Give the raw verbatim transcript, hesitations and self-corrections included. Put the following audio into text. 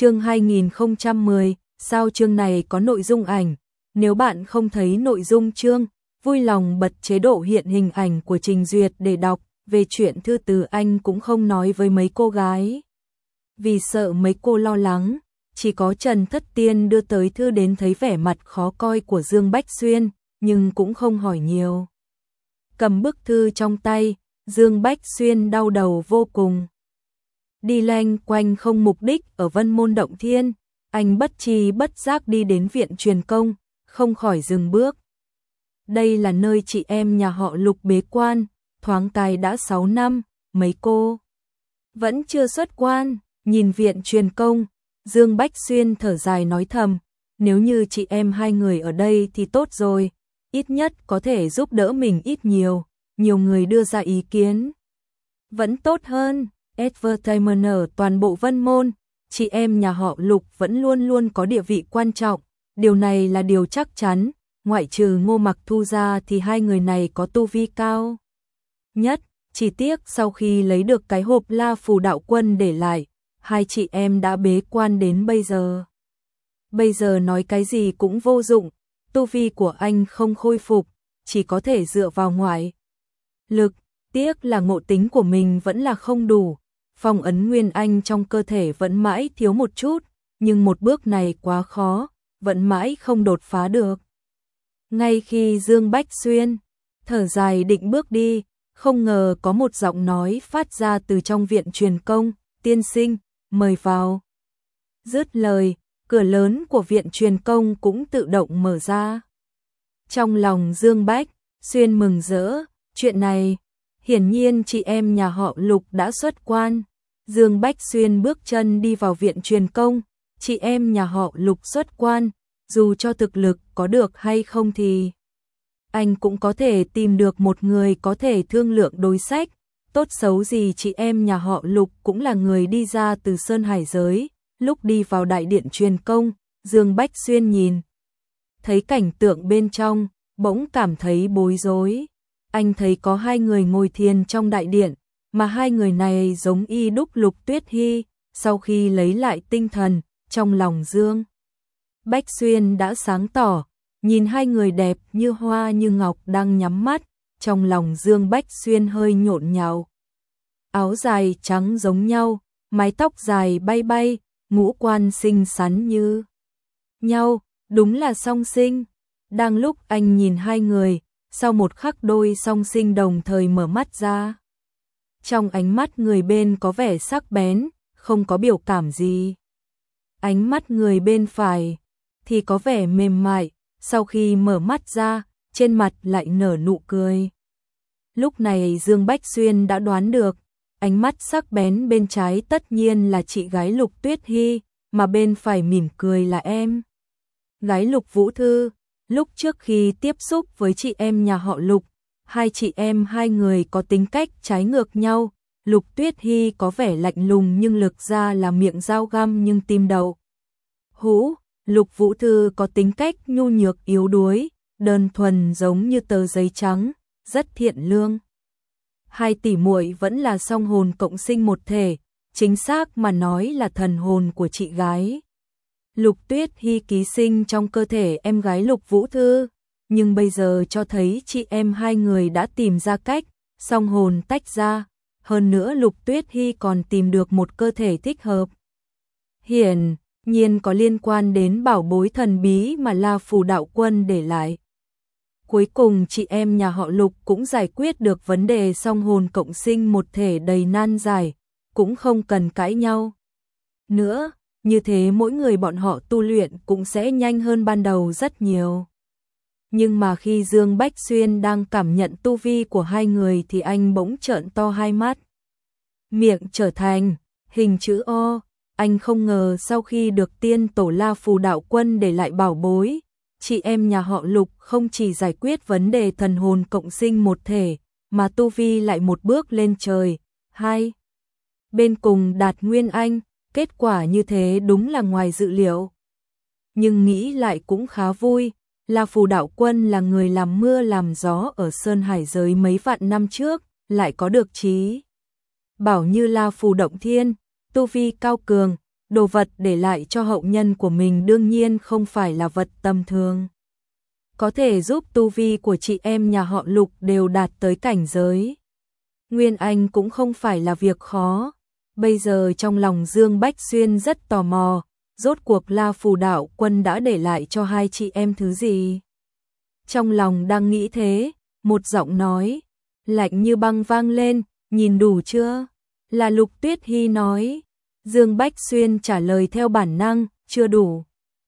Chương hai nghìn không trăm mười, sao chương này có nội dung ảnh? Nếu bạn không thấy nội dung chương, vui lòng bật chế độ hiện hình ảnh của Trình Duyệt để đọc. Về chuyện thư từ anh cũng không nói với mấy cô gái, vì sợ mấy cô lo lắng. Chỉ có Trần Thất Tiên đưa tới thư đến thấy vẻ mặt khó coi của Dương Bách Xuyên, nhưng cũng không hỏi nhiều. Cầm bức thư trong tay, Dương Bách Xuyên đau đầu vô cùng. Đi loanh quanh không mục đích ở Vân Môn Động Thiên, anh bất tri bất giác đi đến viện truyền công, không khỏi dừng bước. Đây là nơi chị em nhà họ Lục bế quan, thoáng cái đã sáu năm, mấy cô vẫn chưa xuất quan. Nhìn viện truyền công, Dương Bách Xuyên thở dài nói thầm, nếu như chị em hai người ở đây thì tốt rồi, ít nhất có thể giúp đỡ mình ít nhiều, nhiều người đưa ra ý kiến vẫn tốt hơn. Advertisement ở toàn bộ Vân Môn, chị em nhà họ Lục vẫn luôn luôn có địa vị quan trọng, điều này là điều chắc chắn, ngoại trừ Ngô Mặc Thu ra thì hai người này có tu vi cao nhất. Chỉ tiếc sau khi lấy được cái hộp La Phù Đạo Quân để lại, hai chị em đã bế quan đến bây giờ. Bây giờ nói cái gì cũng vô dụng, tu vi của anh không khôi phục, chỉ có thể dựa vào ngoại lực. Tiếc là ngộ tính của mình vẫn là không đủ, phong ấn nguyên anh trong cơ thể vẫn mãi thiếu một chút, nhưng một bước này quá khó, vẫn mãi không đột phá được. Ngay khi Dương Bách Xuyên thở dài định bước đi, không ngờ có một giọng nói phát ra từ trong viện truyền công, tiên sinh, mời vào. Dứt lời, cửa lớn của viện truyền công cũng tự động mở ra. Trong lòng Dương Bách Xuyên mừng rỡ, chuyện này, hiển nhiên chị em nhà họ Lục đã xuất quan. Dương Bách Xuyên bước chân đi vào viện truyền công, chị em nhà họ Lục xuất quan, dù cho thực lực có được hay không thì anh cũng có thể tìm được một người có thể thương lượng đối sách. Tốt xấu gì chị em nhà họ Lục cũng là người đi ra từ Sơn Hải giới. Lúc đi vào đại điện truyền công, Dương Bách Xuyên nhìn thấy cảnh tượng bên trong, bỗng cảm thấy bối rối. Anh thấy có hai người ngồi thiền trong đại điện, mà hai người này giống y đúc Lục Tuyết Hy. Sau khi lấy lại tinh thần, trong lòng Dương Bách Xuyên đã sáng tỏ, nhìn hai người đẹp như hoa như ngọc đang nhắm mắt, trong lòng Dương Bách Xuyên hơi nhộn nhạo. Áo dài trắng giống nhau, mái tóc dài bay bay, ngũ quan xinh xắn như nhau, đúng là song sinh. Đang lúc anh nhìn hai người, sau một khắc đôi song sinh đồng thời mở mắt ra. Trong ánh mắt người bên có vẻ sắc bén, không có biểu cảm gì. Ánh mắt người bên phải thì có vẻ mềm mại, sau khi mở mắt ra, trên mặt lại nở nụ cười. Lúc này Dương Bách Xuyên đã đoán được, ánh mắt sắc bén bên trái tất nhiên là chị gái Lục Tuyết Hy, mà bên phải mỉm cười là em gái Lục Vũ Thư. Lúc trước khi tiếp xúc với chị em nhà họ Lục, hai chị em hai người có tính cách trái ngược nhau. Lục Tuyết Hy có vẻ lạnh lùng nhưng lực ra là miệng dao găm nhưng tim đậu hũ. Lục Vũ Thư có tính cách nhu nhược yếu đuối, đơn thuần giống như tờ giấy trắng, rất thiện lương. Hai tỷ muội vẫn là song hồn cộng sinh một thể, chính xác mà nói là thần hồn của chị gái Lục Tuyết Hy ký sinh trong cơ thể em gái Lục Vũ Thư, nhưng bây giờ cho thấy chị em hai người đã tìm ra cách song hồn tách ra, hơn nữa Lục Tuyết Hy còn tìm được một cơ thể thích hợp. Hiển nhiên có liên quan đến bảo bối thần bí mà La Phù Đạo Quân để lại. Cuối cùng chị em nhà họ Lục cũng giải quyết được vấn đề song hồn cộng sinh một thể đầy nan giải, cũng không cần cãi nhau nữa, như thế mỗi người bọn họ tu luyện cũng sẽ nhanh hơn ban đầu rất nhiều. Nhưng mà khi Dương Bách Xuyên đang cảm nhận tu vi của hai người thì anh bỗng trợn to hai mắt, miệng trở thành hình chữ O. Anh không ngờ sau khi được tiên tổ La Phù Đạo Quân để lại bảo bối, chị em nhà họ Lục không chỉ giải quyết vấn đề thần hồn cộng sinh một thể, mà tu vi lại một bước lên trời. Hai bên cùng đạt nguyên anh, kết quả như thế đúng là ngoài dự liệu. Nhưng nghĩ lại cũng khá vui, La Phù Đạo Quân là người làm mưa làm gió ở Sơn Hải giới mấy vạn năm trước, lại có được trí bảo như La Phù Động Thiên, tu vi cao cường, đồ vật để lại cho hậu nhân của mình đương nhiên không phải là vật tầm thường. Có thể giúp tu vi của chị em nhà họ Lục đều đạt tới cảnh giới Nguyên Anh cũng không phải là việc khó. Bây giờ trong lòng Dương Bách Xuyên rất tò mò, rốt cuộc La Phù Đạo Quân đã để lại cho hai chị em thứ gì? Trong lòng đang nghĩ thế, một giọng nói lạnh như băng vang lên, nhìn đủ chưa? Là Lục Tuyết Hy nói. Dương Bách Xuyên trả lời theo bản năng, chưa đủ.